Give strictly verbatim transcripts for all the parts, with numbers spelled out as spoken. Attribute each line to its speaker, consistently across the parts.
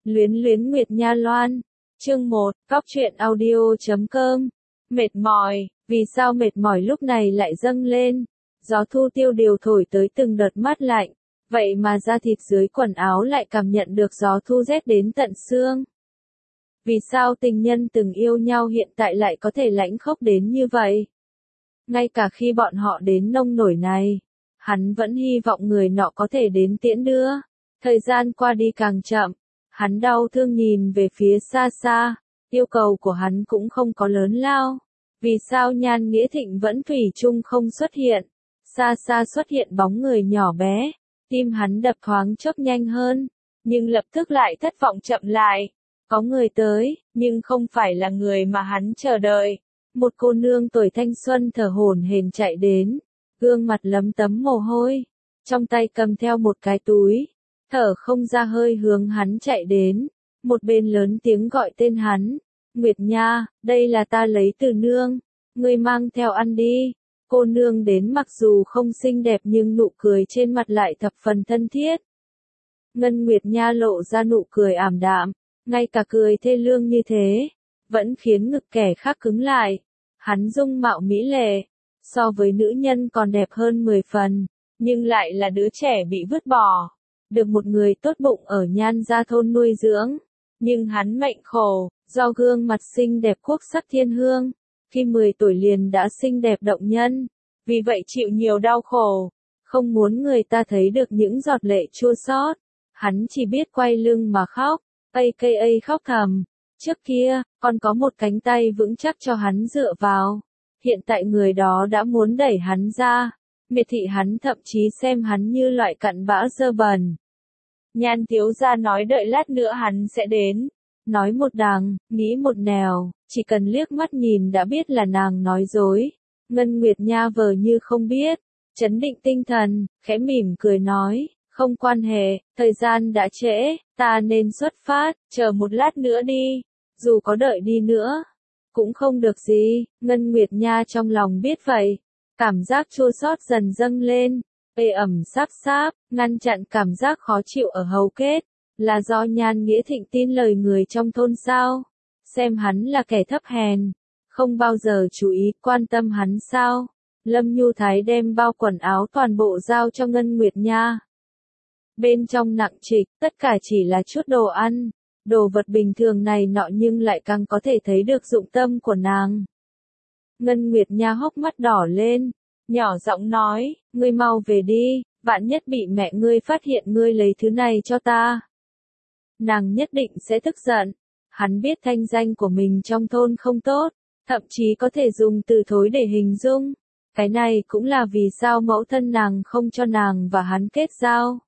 Speaker 1: Luyến luyến Nguyệt Nha Loan. Chương một, Cóc truyện audio chấm com. Mệt mỏi, vì sao mệt mỏi lúc này lại dâng lên? Gió thu tiêu điều thổi tới từng đợt mát lạnh, vậy mà da thịt dưới quần áo lại cảm nhận được gió thu rét đến tận xương. Vì sao tình nhân từng yêu nhau hiện tại lại có thể lãnh khốc đến như vậy? Ngay cả khi bọn họ đến nông nổi này, hắn vẫn hy vọng người nọ có thể đến tiễn đưa. Thời gian qua đi càng chậm, hắn đau thương nhìn về phía xa xa, yêu cầu của hắn cũng không có lớn lao. Vì sao Nhan Nghĩa Thịnh vẫn thủy chung không xuất hiện? Xa xa xuất hiện bóng người nhỏ bé, tim hắn đập thoáng chốc nhanh hơn, nhưng lập tức lại thất vọng chậm lại. Có người tới, nhưng không phải là người mà hắn chờ đợi. Một cô nương tuổi thanh xuân thở hổn hển chạy đến, gương mặt lấm tấm mồ hôi, trong tay cầm theo một cái túi, thở không ra hơi hướng hắn chạy đến, một bên lớn tiếng gọi tên hắn. Nguyệt Nha, đây là ta lấy từ nương, ngươi mang theo ăn đi. Cô nương đến mặc dù không xinh đẹp nhưng nụ cười trên mặt lại thập phần thân thiết. Ngân Nguyệt Nha lộ ra nụ cười ảm đạm, ngay cả cười thê lương như thế, vẫn khiến ngực kẻ khác cứng lại. Hắn dung mạo mỹ lệ, so với nữ nhân còn đẹp hơn mười phần, nhưng lại là đứa trẻ bị vứt bỏ, được một người tốt bụng ở Nhan gia thôn nuôi dưỡng. Nhưng hắn mệnh khổ, do gương mặt xinh đẹp quốc sắc thiên hương, khi mười tuổi liền đã xinh đẹp động nhân, vì vậy chịu nhiều đau khổ, không muốn người ta thấy được những giọt lệ chua xót. Hắn chỉ biết quay lưng mà khóc, a ca a khóc thầm. Trước kia, còn có một cánh tay vững chắc cho hắn dựa vào. Hiện tại người đó đã muốn đẩy hắn ra. Miệt thị hắn, thậm chí xem hắn như loại cặn bã dơ bẩn. Nhan thiếu gia nói đợi lát nữa hắn sẽ đến. Nói một đằng, nghĩ một nẻo, chỉ cần liếc mắt nhìn đã biết là nàng nói dối. Ngân Nguyệt Nha vờ như không biết, trấn định tinh thần, khẽ mỉm cười nói, không quan hệ, thời gian đã trễ, ta nên xuất phát, chờ một lát nữa đi. Dù có đợi đi nữa, cũng không được gì. Ngân Nguyệt Nha trong lòng biết vậy, cảm giác chua xót dần dâng lên, ê ẩm sáp sáp, ngăn chặn cảm giác khó chịu ở hầu kết. Là do Nhan Nghĩa Thịnh tin lời người trong thôn sao? Xem hắn là kẻ thấp hèn, không bao giờ chú ý quan tâm hắn sao? Lâm Nhu Thái đem bao quần áo toàn bộ giao cho Ngân Nguyệt Nha. Bên trong nặng trịch, tất cả chỉ là chút đồ ăn, đồ vật bình thường này nọ nhưng lại càng có thể thấy được dụng tâm của nàng. Ngân Nguyệt Nha hốc mắt đỏ lên, nhỏ giọng nói, ngươi mau về đi, vạn nhất bị mẹ ngươi phát hiện ngươi lấy thứ này cho ta. Nàng nhất định sẽ tức giận. Hắn biết thanh danh của mình trong thôn không tốt, thậm chí có thể dùng từ thối để hình dung. Cái này cũng là vì sao mẫu thân nàng không cho nàng và hắn kết giao.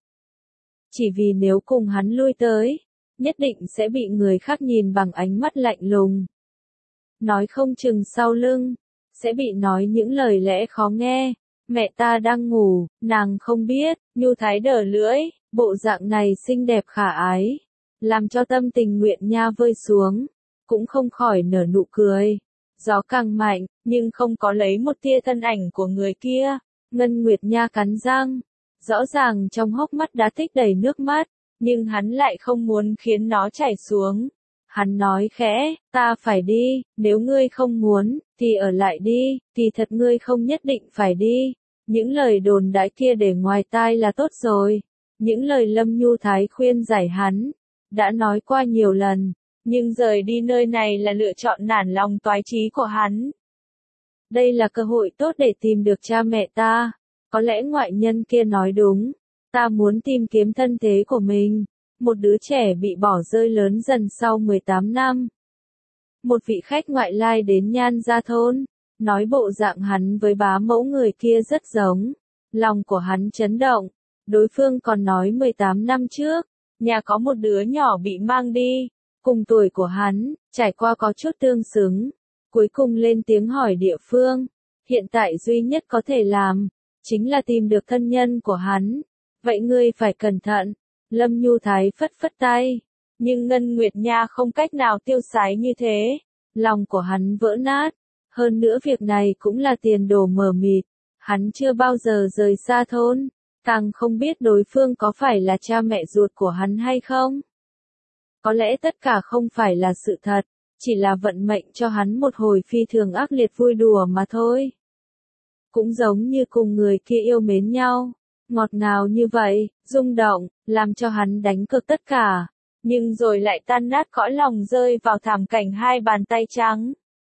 Speaker 1: Chỉ vì nếu cùng hắn lui tới, nhất định sẽ bị người khác nhìn bằng ánh mắt lạnh lùng. Nói không chừng sau lưng, sẽ bị nói những lời lẽ khó nghe. Mẹ ta đang ngủ, nàng không biết. Nhu Thái đờ lưỡi, bộ dạng này xinh đẹp khả ái, làm cho tâm tình Nguyệt Nha vơi xuống, cũng không khỏi nở nụ cười. Gió càng mạnh, nhưng không có lấy một tia thân ảnh của người kia. Ngân Nguyệt Nha cắn răng, rõ ràng trong hốc mắt đã tích đầy nước mắt, nhưng hắn lại không muốn khiến nó chảy xuống. Hắn nói khẽ, ta phải đi, nếu ngươi không muốn, thì ở lại đi, thì thật ngươi không nhất định phải đi. Những lời đồn đãi kia để ngoài tai là tốt rồi. Những lời Lâm Nhu Thái khuyên giải hắn, đã nói qua nhiều lần, nhưng rời đi nơi này là lựa chọn nản lòng toái chí của hắn. Đây là cơ hội tốt để tìm được cha mẹ ta. Có lẽ ngoại nhân kia nói đúng, ta muốn tìm kiếm thân thế của mình. Một đứa trẻ bị bỏ rơi lớn dần sau mười tám năm. Một vị khách ngoại lai đến Nhan gia thôn, nói bộ dạng hắn với bá mẫu người kia rất giống. Lòng của hắn chấn động, đối phương còn nói mười tám năm trước, nhà có một đứa nhỏ bị mang đi, cùng tuổi của hắn, trải qua có chút tương xứng. Cuối cùng lên tiếng hỏi địa phương, hiện tại duy nhất có thể làm, chính là tìm được thân nhân của hắn. Vậy ngươi phải cẩn thận. Lâm Nhu Thái phất phất tay, nhưng Ngân Nguyệt Nha không cách nào tiêu sái như thế. Lòng của hắn vỡ nát, hơn nữa việc này cũng là tiền đồ mờ mịt. Hắn chưa bao giờ rời xa thôn, càng không biết đối phương có phải là cha mẹ ruột của hắn hay không. Có lẽ tất cả không phải là sự thật, chỉ là vận mệnh cho hắn một hồi phi thường ác liệt vui đùa mà thôi. Cũng giống như cùng người kia yêu mến nhau, ngọt ngào như vậy, rung động, làm cho hắn đánh cược tất cả, nhưng rồi lại tan nát cõi lòng rơi vào thảm cảnh hai bàn tay trắng.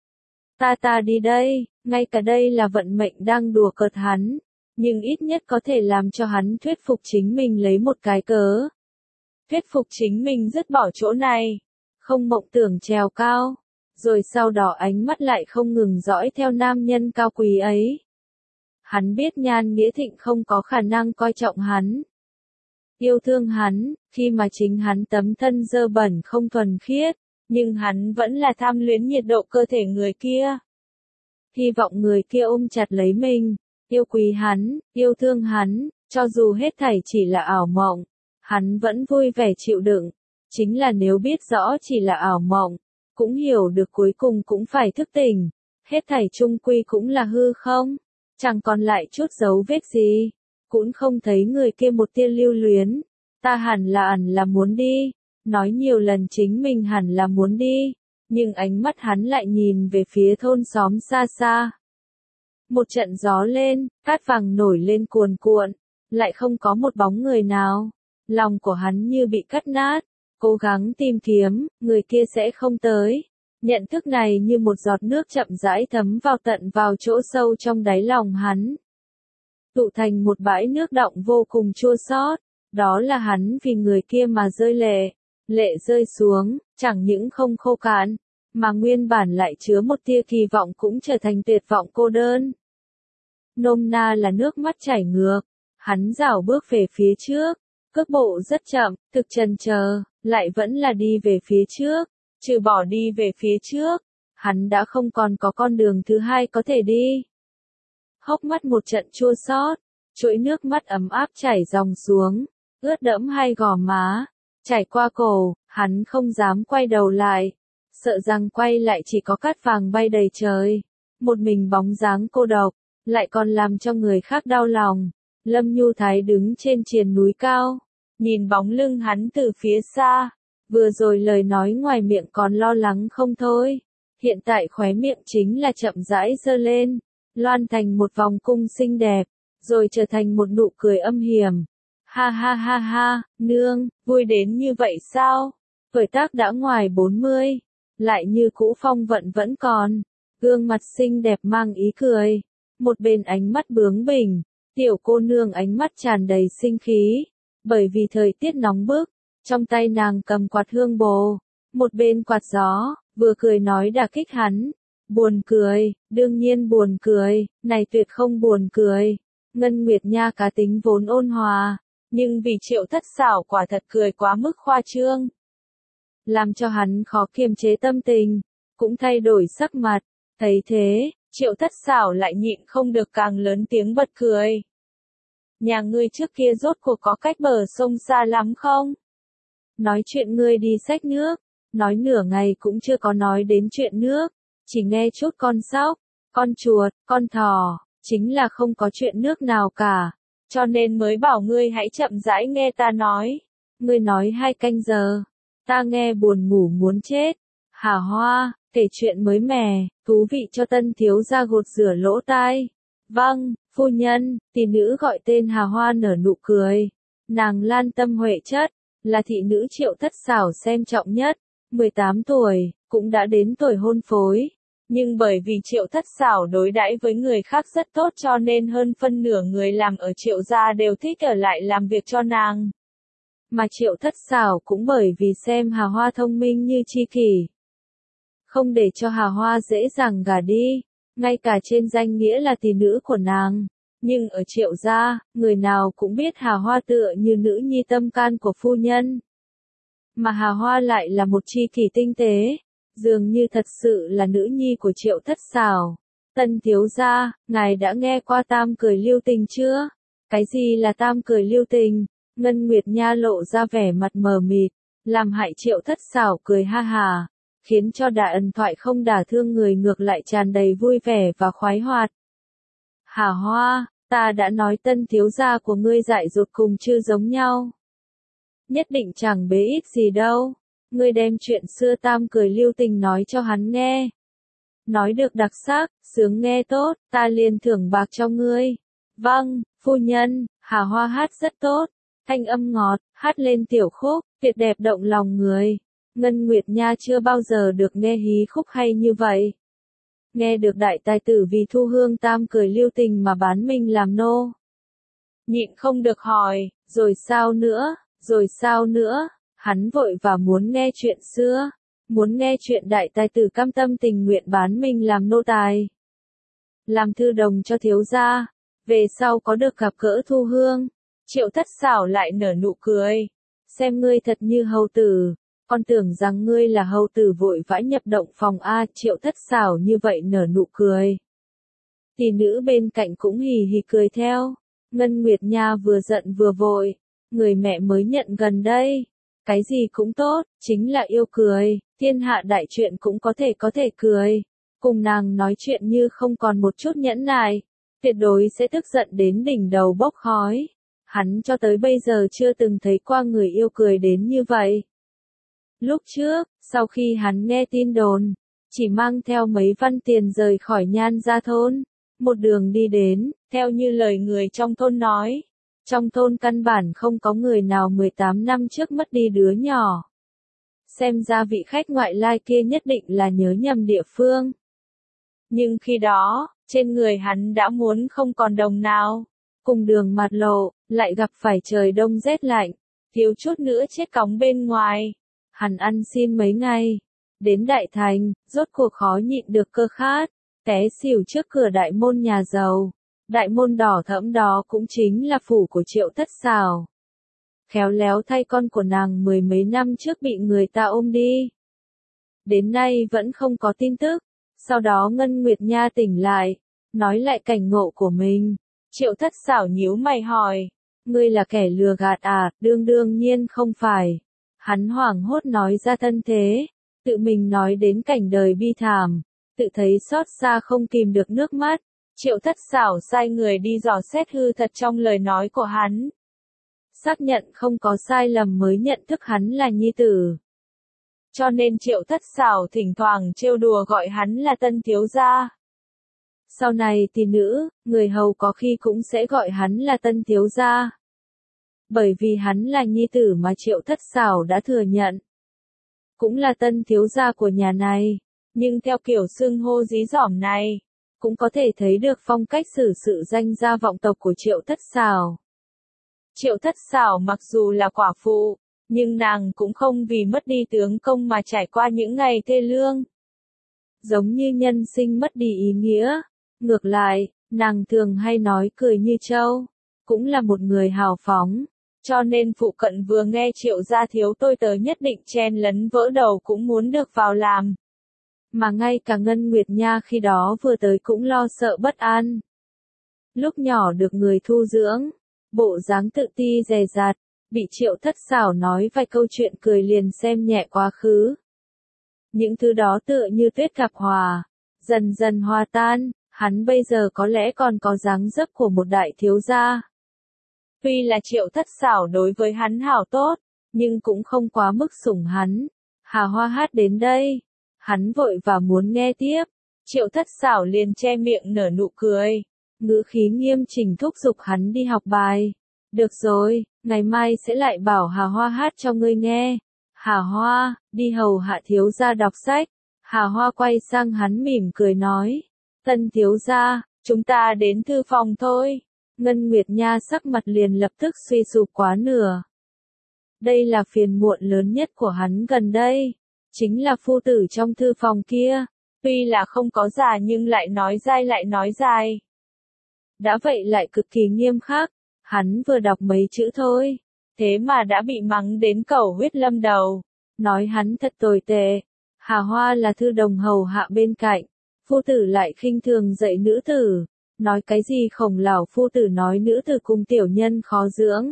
Speaker 1: Ta ta đi đây, ngay cả đây là vận mệnh đang đùa cợt hắn, nhưng ít nhất có thể làm cho hắn thuyết phục chính mình lấy một cái cớ. Thuyết phục chính mình dứt bỏ chỗ này, không mộng tưởng trèo cao, rồi sau đó ánh mắt lại không ngừng dõi theo nam nhân cao quý ấy. Hắn biết Nhan Nghĩa Thịnh không có khả năng coi trọng hắn, yêu thương hắn, khi mà chính hắn tấm thân dơ bẩn không thuần khiết, nhưng hắn vẫn là tham luyến nhiệt độ cơ thể người kia. Hy vọng người kia ôm chặt lấy mình, yêu quý hắn, yêu thương hắn, cho dù hết thảy chỉ là ảo mộng, hắn vẫn vui vẻ chịu đựng. Chính là nếu biết rõ chỉ là ảo mộng, cũng hiểu được cuối cùng cũng phải thức tỉnh, hết thảy chung quy cũng là hư không, chẳng còn lại chút dấu vết gì, cũng không thấy người kia một tia lưu luyến. Ta hẳn là ẩn là muốn đi, nói nhiều lần chính mình hẳn là muốn đi, nhưng ánh mắt hắn lại nhìn về phía thôn xóm xa xa. Một trận gió lên, cát vàng nổi lên cuồn cuộn, lại không có một bóng người nào. Lòng của hắn như bị cắt nát, cố gắng tìm kiếm, người kia sẽ không tới. Nhận thức này như một giọt nước chậm rãi thấm vào tận vào chỗ sâu trong đáy lòng hắn. Tụ thành một bãi nước động vô cùng chua xót, đó là hắn vì người kia mà rơi lệ. Lệ rơi xuống, chẳng những không khô cạn, mà nguyên bản lại chứa một tia kỳ vọng cũng trở thành tuyệt vọng cô đơn. Nôm na là nước mắt chảy ngược, hắn rảo bước về phía trước, cước bộ rất chậm, thực chần chờ, lại vẫn là đi về phía trước, trừ bỏ đi về phía trước, hắn đã không còn có con đường thứ hai có thể đi. Hốc mắt một trận chua xót, chuỗi nước mắt ấm áp chảy dòng xuống, ướt đẫm hai gò má, chảy qua cổ, hắn không dám quay đầu lại, sợ rằng quay lại chỉ có cát vàng bay đầy trời, một mình bóng dáng cô độc, lại còn làm cho người khác đau lòng. Lâm Nhu Thái đứng trên triền núi cao, nhìn bóng lưng hắn từ phía xa, vừa rồi lời nói ngoài miệng còn lo lắng không thôi, hiện tại khóe miệng chính là chậm rãi giơ lên, loan thành một vòng cung xinh đẹp, rồi trở thành một nụ cười âm hiểm. Ha ha ha ha, nương, vui đến như vậy sao? Tuổi tác đã ngoài bốn mươi, lại như cũ phong vận vẫn còn, gương mặt xinh đẹp mang ý cười, một bên ánh mắt bướng bỉnh, tiểu cô nương ánh mắt tràn đầy sinh khí, bởi vì thời tiết nóng bức, trong tay nàng cầm quạt hương bồ, một bên quạt gió, vừa cười nói đả kích hắn. Buồn cười, đương nhiên buồn cười, này tuyệt không buồn cười. Ngân Nguyệt Nha cá tính vốn ôn hòa, nhưng vì Triệu Thất Xảo quả thật cười quá mức khoa trương, làm cho hắn khó kiềm chế tâm tình, cũng thay đổi sắc mặt. Thấy thế, Triệu Thất Xảo lại nhịn không được càng lớn tiếng bật cười. Nhà ngươi trước kia rốt cuộc có cách bờ sông xa lắm không? Nói chuyện ngươi đi xách nước, nói nửa ngày cũng chưa có nói đến chuyện nước, chỉ nghe chút con sóc, con chuột, con thỏ, chính là không có chuyện nước nào cả, cho nên mới bảo ngươi hãy chậm rãi nghe ta nói. Ngươi nói hai canh giờ, ta nghe buồn ngủ muốn chết. Hà Hoa, kể chuyện mới mẻ, thú vị cho tân thiếu gia gột rửa lỗ tai. Vâng, phu nhân, tỷ nữ gọi tên Hà Hoa nở nụ cười. Nàng Lan Tâm Huệ chất, là thị nữ Triệu Thất Xảo xem trọng nhất, mười tám tuổi, cũng đã đến tuổi hôn phối. Nhưng bởi vì Triệu Thất Xảo đối đãi với người khác rất tốt cho nên hơn phân nửa người làm ở Triệu gia đều thích ở lại làm việc cho nàng. Mà Triệu Thất Xảo cũng bởi vì xem Hà Hoa thông minh như chi kỷ, không để cho Hà Hoa dễ dàng gả đi, ngay cả trên danh nghĩa là tỷ nữ của nàng. Nhưng ở Triệu gia, người nào cũng biết Hà Hoa tựa như nữ nhi tâm can của phu nhân. Mà Hà Hoa lại là một chi kỷ tinh tế, dường như thật sự là nữ nhi của Triệu Thất Xảo. Tân thiếu gia, ngài đã nghe qua tam cười lưu tình chưa? Cái gì là tam cười lưu tình? Ngân Nguyệt Nha lộ ra vẻ mặt mờ mịt, làm hại Triệu Thất Xảo cười ha hà, khiến cho đại ân thoại không đả thương người ngược lại tràn đầy vui vẻ và khoái hoạt. Hà Hoa, ta đã nói tân thiếu gia của ngươi dại dột cùng chưa giống nhau. Nhất định chẳng bế ít gì đâu. ngươi đem chuyện xưa tam cười lưu tình nói cho hắn nghe. Nói được đặc sắc, sướng nghe tốt, ta liền thưởng bạc cho ngươi. Vâng, phu nhân. Hà Hoa hát rất tốt, thanh âm ngọt, hát lên tiểu khúc, tuyệt đẹp động lòng người. Ngân Nguyệt Nha chưa bao giờ được nghe hí khúc hay như vậy. Nghe được đại tài tử vì Thu Hương tam cười lưu tình mà bán mình làm nô. Nhịn không được hỏi, rồi sao nữa, rồi sao nữa, hắn vội và muốn nghe chuyện xưa, muốn nghe chuyện đại tài tử cam tâm tình nguyện bán mình làm nô tài. Làm thư đồng cho thiếu gia, về sau có được gặp gỡ Thu Hương, Triệu Thất Xảo lại nở nụ cười. Xem ngươi thật như hầu tử, con tưởng rằng ngươi là hầu tử vội vã nhập động phòng A. Triệu Thất Xảo như vậy nở nụ cười. Tỷ nữ bên cạnh cũng hì hì cười theo. Ngân Nguyệt Nha vừa giận vừa vội, người mẹ mới nhận gần đây. Cái gì cũng tốt, chính là yêu cười, thiên hạ đại chuyện cũng có thể có thể cười. Cùng nàng nói chuyện như không còn một chút nhẫn nại, tuyệt đối sẽ tức giận đến đỉnh đầu bốc khói. Hắn cho tới bây giờ chưa từng thấy qua người yêu cười đến như vậy. Lúc trước, sau khi hắn nghe tin đồn, chỉ mang theo mấy văn tiền rời khỏi Nhan Gia thôn, một đường đi đến, theo như lời người trong thôn nói, trong thôn căn bản không có người nào mười tám năm trước mất đi đứa nhỏ. Xem ra vị khách ngoại lai kia nhất định là nhớ nhầm địa phương. Nhưng khi đó, trên người hắn đã muốn không còn đồng nào. Cùng đường mặt lộ, lại gặp phải trời đông rét lạnh, thiếu chút nữa chết cóng bên ngoài. Hắn ăn xin mấy ngày, đến đại thành, rốt cuộc khó nhịn được cơ khát, té xỉu trước cửa đại môn nhà giàu. Đại môn đỏ thẫm đó cũng chính là phủ của Triệu Thất Xảo. Khéo léo thay con của nàng mười mấy năm trước bị người ta ôm đi. Đến nay vẫn không có tin tức. Sau đó Ngân Nguyệt Nha tỉnh lại, nói lại cảnh ngộ của mình. Triệu Thất Xảo nhíu mày hỏi, ngươi là kẻ lừa gạt à? Đương đương nhiên không phải. Hắn hoảng hốt nói ra thân thế, tự mình nói đến cảnh đời bi thảm, tự thấy xót xa không kìm được nước mắt. Triệu Thất Xảo sai người đi dò xét hư thật trong lời nói của hắn. Xác nhận không có sai lầm mới nhận thức hắn là nhi tử. Cho nên Triệu Thất Xảo thỉnh thoảng trêu đùa gọi hắn là tân thiếu gia. Sau này tỷ nữ, người hầu có khi cũng sẽ gọi hắn là tân thiếu gia. Bởi vì hắn là nhi tử mà Triệu Thất Xảo đã thừa nhận. Cũng là tân thiếu gia của nhà này, nhưng theo kiểu xưng hô dí dỏm này, cũng có thể thấy được phong cách xử sự danh gia vọng tộc của Triệu Thất Xảo. Triệu Thất Xảo mặc dù là quả phụ, nhưng nàng cũng không vì mất đi tướng công mà trải qua những ngày thê lương. Giống như nhân sinh mất đi ý nghĩa. Ngược lại, nàng thường hay nói cười như trâu, cũng là một người hào phóng, cho nên phụ cận vừa nghe Triệu gia thiếu tôi tớ nhất định chen lấn vỡ đầu cũng muốn được vào làm. Mà ngay cả Ngân Nguyệt Nha khi đó vừa tới cũng lo sợ bất an. Lúc nhỏ được người thu dưỡng, bộ dáng tự ti dè dặt, bị Triệu Thất Xảo nói vài câu chuyện cười liền xem nhẹ quá khứ. Những thứ đó tựa như tuyết gặp hòa, dần dần hòa tan. Hắn bây giờ có lẽ còn có dáng dấp của một đại thiếu gia. Tuy là Triệu Thất Xảo đối với hắn hảo tốt, nhưng cũng không quá mức sủng hắn. Hà Hoa hát đến đây, hắn vội và muốn nghe tiếp. Triệu Thất Xảo liền che miệng nở nụ cười, ngữ khí nghiêm chỉnh thúc giục hắn đi học bài. Được rồi, ngày mai sẽ lại bảo Hà Hoa hát cho ngươi nghe. Hà Hoa, đi hầu hạ thiếu gia đọc sách. Hà Hoa quay sang hắn mỉm cười nói. Tân thiếu gia, chúng ta đến thư phòng thôi. Ngân Nguyệt Nha sắc mặt liền lập tức suy sụp quá nửa. Đây là phiền muộn lớn nhất của hắn gần đây. Chính là phu tử trong thư phòng kia. Tuy là không có già nhưng lại nói dai lại nói dài. Đã vậy lại cực kỳ nghiêm khắc. Hắn vừa đọc mấy chữ thôi. Thế mà đã bị mắng đến cầu huyết lâm đầu. Nói hắn thật tồi tệ. Hà Hoa là thư đồng hầu hạ bên cạnh. Phu tử lại khinh thường dạy nữ tử, nói cái gì khổng lão phu tử nói nữ tử cùng tiểu nhân khó dưỡng.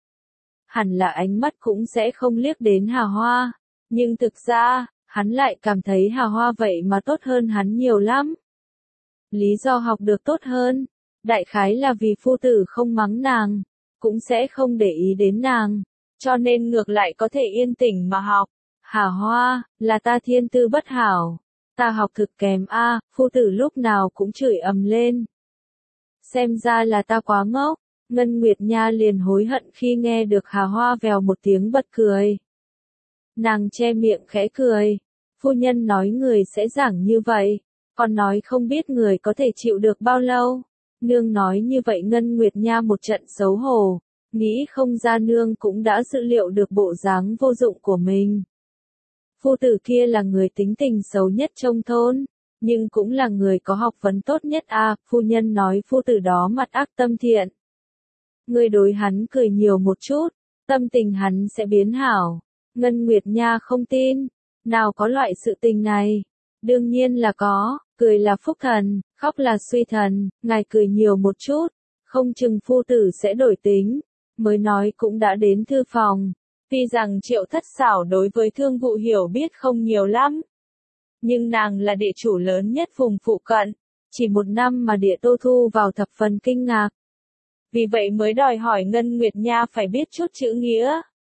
Speaker 1: Hẳn là ánh mắt cũng sẽ không liếc đến Hà Hoa, nhưng thực ra, hắn lại cảm thấy Hà Hoa vậy mà tốt hơn hắn nhiều lắm. Lý do học được tốt hơn, đại khái là vì phu tử không mắng nàng, cũng sẽ không để ý đến nàng, cho nên ngược lại có thể yên tĩnh mà học. Hà Hoa, là ta thiên tư bất hảo. Ta học thực kém a, phu tử lúc nào cũng chửi ầm lên. Xem ra là ta quá ngốc. Ngân Nguyệt Nha liền hối hận khi nghe được Hà Hoa vèo một tiếng bật cười. Nàng che miệng khẽ cười. Phu nhân nói người sẽ giảng như vậy, còn nói không biết người có thể chịu được bao lâu. Nương nói như vậy Ngân Nguyệt Nha một trận xấu hổ, nghĩ không ra nương cũng đã dự liệu được bộ dáng vô dụng của mình. Phu tử kia là người tính tình xấu nhất trong thôn, nhưng cũng là người có học vấn tốt nhất a. Phu nhân nói phu tử đó mặt ác tâm thiện. Người đối hắn cười nhiều một chút, tâm tình hắn sẽ biến hảo. Ngân Nguyệt Nha không tin, nào có loại sự tình này. Đương nhiên là có, cười là phúc thần, khóc là suy thần, ngài cười nhiều một chút, không chừng phu tử sẽ đổi tính. Mới nói cũng đã đến thư phòng. Tuy rằng Triệu Thất Xảo đối với thương vụ hiểu biết không nhiều lắm, nhưng nàng là địa chủ lớn nhất vùng phụ cận, chỉ một năm mà địa tô thu vào thập phần kinh ngạc. Vì vậy mới đòi hỏi Ngân Nguyệt Nha phải biết chút chữ nghĩa.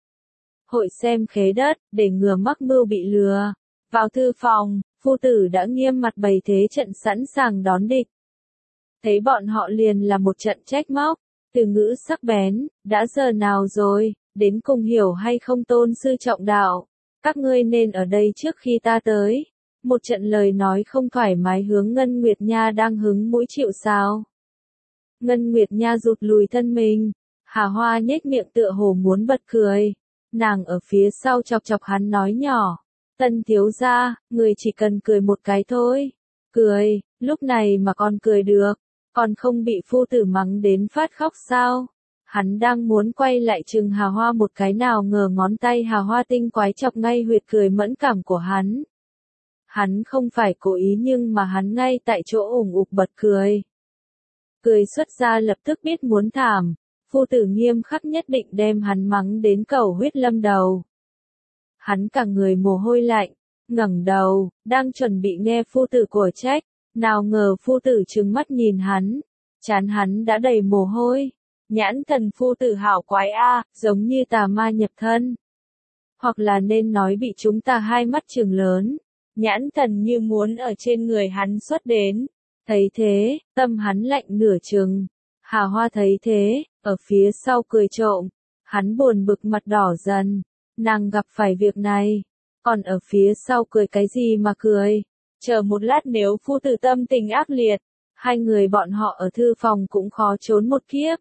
Speaker 1: Hội xem khế đất, để ngừa mắc mưu bị lừa. Vào thư phòng, phu tử đã nghiêm mặt bày thế trận sẵn sàng đón địch. Thấy bọn họ liền là một trận trách móc, từ ngữ sắc bén, đã giờ nào rồi, đến cùng hiểu hay không tôn sư trọng đạo. Các ngươi nên ở đây trước khi ta tới. Một trận lời nói không thoải mái hướng Ngân Nguyệt Nha đang hứng mũi chịu sao. Ngân Nguyệt Nha rụt lùi thân mình, Hà Hoa nhếch miệng tựa hồ muốn bật cười. Nàng ở phía sau chọc chọc hắn nói nhỏ, Tân thiếu gia, người chỉ cần cười một cái thôi. Cười, lúc này mà còn cười được, còn không bị phu tử mắng đến phát khóc sao? Hắn đang muốn quay lại chừng Hà Hoa một cái nào ngờ ngón tay Hà Hoa tinh quái chọc ngay huyệt cười mẫn cảm của hắn. Hắn không phải cố ý nhưng mà hắn ngay tại chỗ ủng ục bật cười. Cười xuất ra lập tức biết muốn thảm, phu tử nghiêm khắc nhất định đem hắn mắng đến cầu huyết lâm đầu. Hắn cả người mồ hôi lạnh, ngẩng đầu, đang chuẩn bị nghe phu tử của trách, nào ngờ phu tử trừng mắt nhìn hắn, trán hắn đã đầy mồ hôi. Nhãn thần phu tử hảo quái a, giống như tà ma nhập thân. Hoặc là nên nói bị chúng ta hai mắt trừng lớn, nhãn thần như muốn ở trên người hắn xuất đến. Thấy thế, tâm hắn lạnh nửa chừng. Hà Hoa thấy thế, ở phía sau cười trộm, hắn buồn bực mặt đỏ dần. Nàng gặp phải việc này, còn ở phía sau cười cái gì mà cười. Chờ một lát nếu phu tử tâm tình ác liệt, hai người bọn họ ở thư phòng cũng khó trốn một kiếp.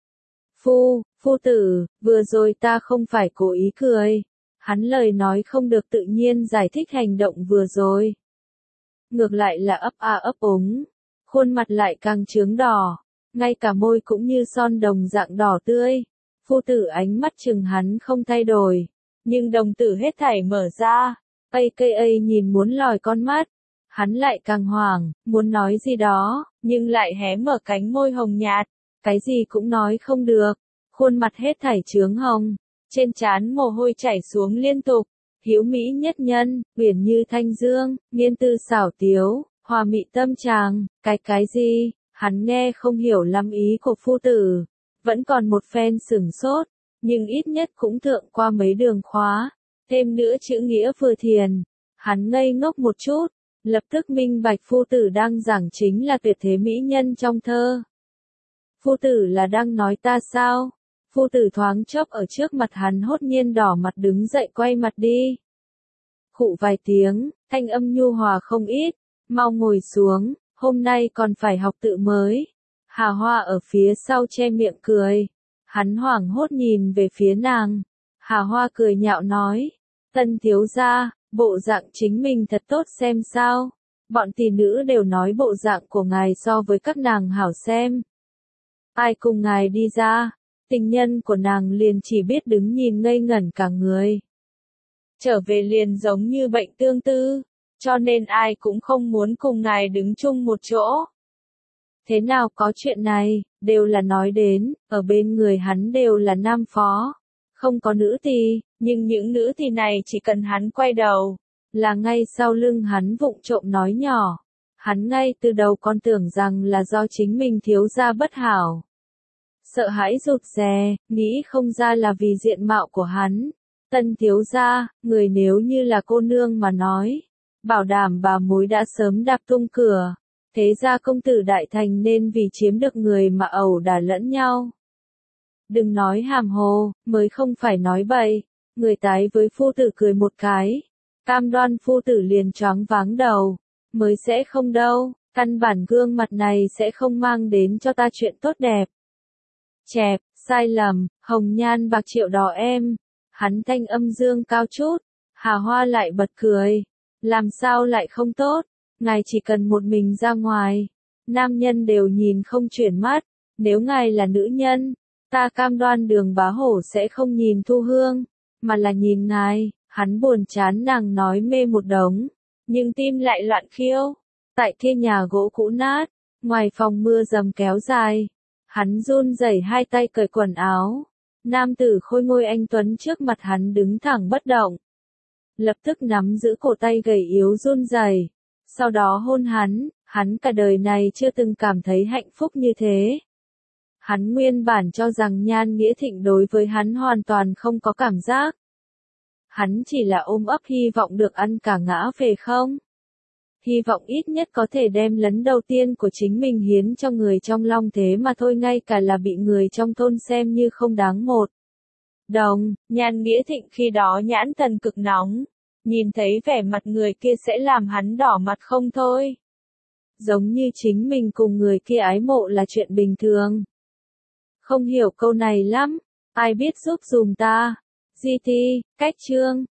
Speaker 1: Phu, phu tử, vừa rồi ta không phải cố ý cười. Hắn lời nói không được tự nhiên giải thích hành động vừa rồi. Ngược lại là ấp a ấp úng, khuôn mặt lại càng chướng đỏ, ngay cả môi cũng như son đồng dạng đỏ tươi. Phu tử ánh mắt chừng hắn không thay đổi, nhưng đồng tử hết thảy mở ra, a ca a nhìn muốn lòi con mắt. Hắn lại càng hoảng, muốn nói gì đó, nhưng lại hé mở cánh môi hồng nhạt, cái gì cũng nói không được, khuôn mặt hết thảy chướng hồng, trên trán mồ hôi chảy xuống liên tục. Hiếu mỹ nhất nhân, uyển như thanh dương, niên tư xảo tiếu, hòa mị tâm tràng, cái cái gì, hắn nghe không hiểu lắm ý của phu tử, vẫn còn một phen sửng sốt, nhưng ít nhất cũng thượng qua mấy đường khóa, thêm nữa chữ nghĩa vừa thiền, hắn ngây ngốc một chút, lập tức minh bạch phu tử đang giảng chính là tuyệt thế mỹ nhân trong thơ. Phu tử là đang nói ta sao? Phu tử thoáng chốc ở trước mặt hắn hốt nhiên đỏ mặt đứng dậy quay mặt đi. Khụ vài tiếng, thanh âm nhu hòa không ít, mau ngồi xuống, hôm nay còn phải học tự mới. Hà Hoa ở phía sau che miệng cười, hắn hoảng hốt nhìn về phía nàng. Hà Hoa cười nhạo nói, Tân thiếu gia, bộ dạng chính mình thật tốt xem sao. Bọn tỷ nữ đều nói bộ dạng của ngài so với các nàng hảo xem. Ai cùng ngài đi ra? Tình nhân của nàng liền chỉ biết đứng nhìn ngây ngẩn cả người. Trở về liền giống như bệnh tương tư, cho nên ai cũng không muốn cùng ngài đứng chung một chỗ. Thế nào có chuyện này, đều là nói đến, ở bên người hắn đều là nam phó, không có nữ tỳ, nhưng những nữ tỳ này chỉ cần hắn quay đầu, là ngay sau lưng hắn vụng trộm nói nhỏ. Hắn ngay từ đầu còn tưởng rằng là do chính mình thiếu gia bất hảo. Sợ hãi rụt rè, nghĩ không ra là vì diện mạo của hắn. Tân thiếu gia, người nếu như là cô nương mà nói, bảo đảm bà mối đã sớm đạp tung cửa. Thế ra công tử đại thành nên vì chiếm được người mà ẩu đả lẫn nhau. Đừng nói hàm hồ, mới không phải nói bậy. Người tái với phu tử cười một cái. Cam đoan phu tử liền choáng váng đầu. Mới sẽ không đâu, căn bản gương mặt này sẽ không mang đến cho ta chuyện tốt đẹp. Chẹp, sai lầm, hồng nhan bạc triệu đỏ em. Hắn thanh âm dương cao chút. Hà Hoa lại bật cười. Làm sao lại không tốt? Ngài chỉ cần một mình ra ngoài. Nam nhân đều nhìn không chuyển mắt. Nếu ngài là nữ nhân, ta cam đoan Đường Bá Hổ sẽ không nhìn Thu Hương, mà là nhìn ngài. Hắn buồn chán nàng nói mê một đống, nhưng tim lại loạn khiêu. Tại kia nhà gỗ cũ nát, ngoài phòng mưa dầm kéo dài, hắn run rẩy hai tay cởi quần áo. Nam tử khôi ngôi anh tuấn trước mặt hắn đứng thẳng bất động. Lập tức nắm giữ cổ tay gầy yếu run rẩy, sau đó hôn hắn. Hắn cả đời này chưa từng cảm thấy hạnh phúc như thế. Hắn nguyên bản cho rằng Nhan Nghĩa Thịnh đối với hắn hoàn toàn không có cảm giác. Hắn chỉ là ôm ấp hy vọng được ăn cả ngã về không. Hy vọng ít nhất có thể đem lấn đầu tiên của chính mình hiến cho người trong Long thế mà thôi, ngay cả là bị người trong thôn xem như không đáng một đồng. Nhan Nghĩa Thịnh khi đó nhãn thần cực nóng, nhìn thấy vẻ mặt người kia sẽ làm hắn đỏ mặt không thôi. Giống như chính mình cùng người kia ái mộ là chuyện bình thường. Không hiểu câu này lắm, ai biết giúp dùm ta. Di Ti, cách chương.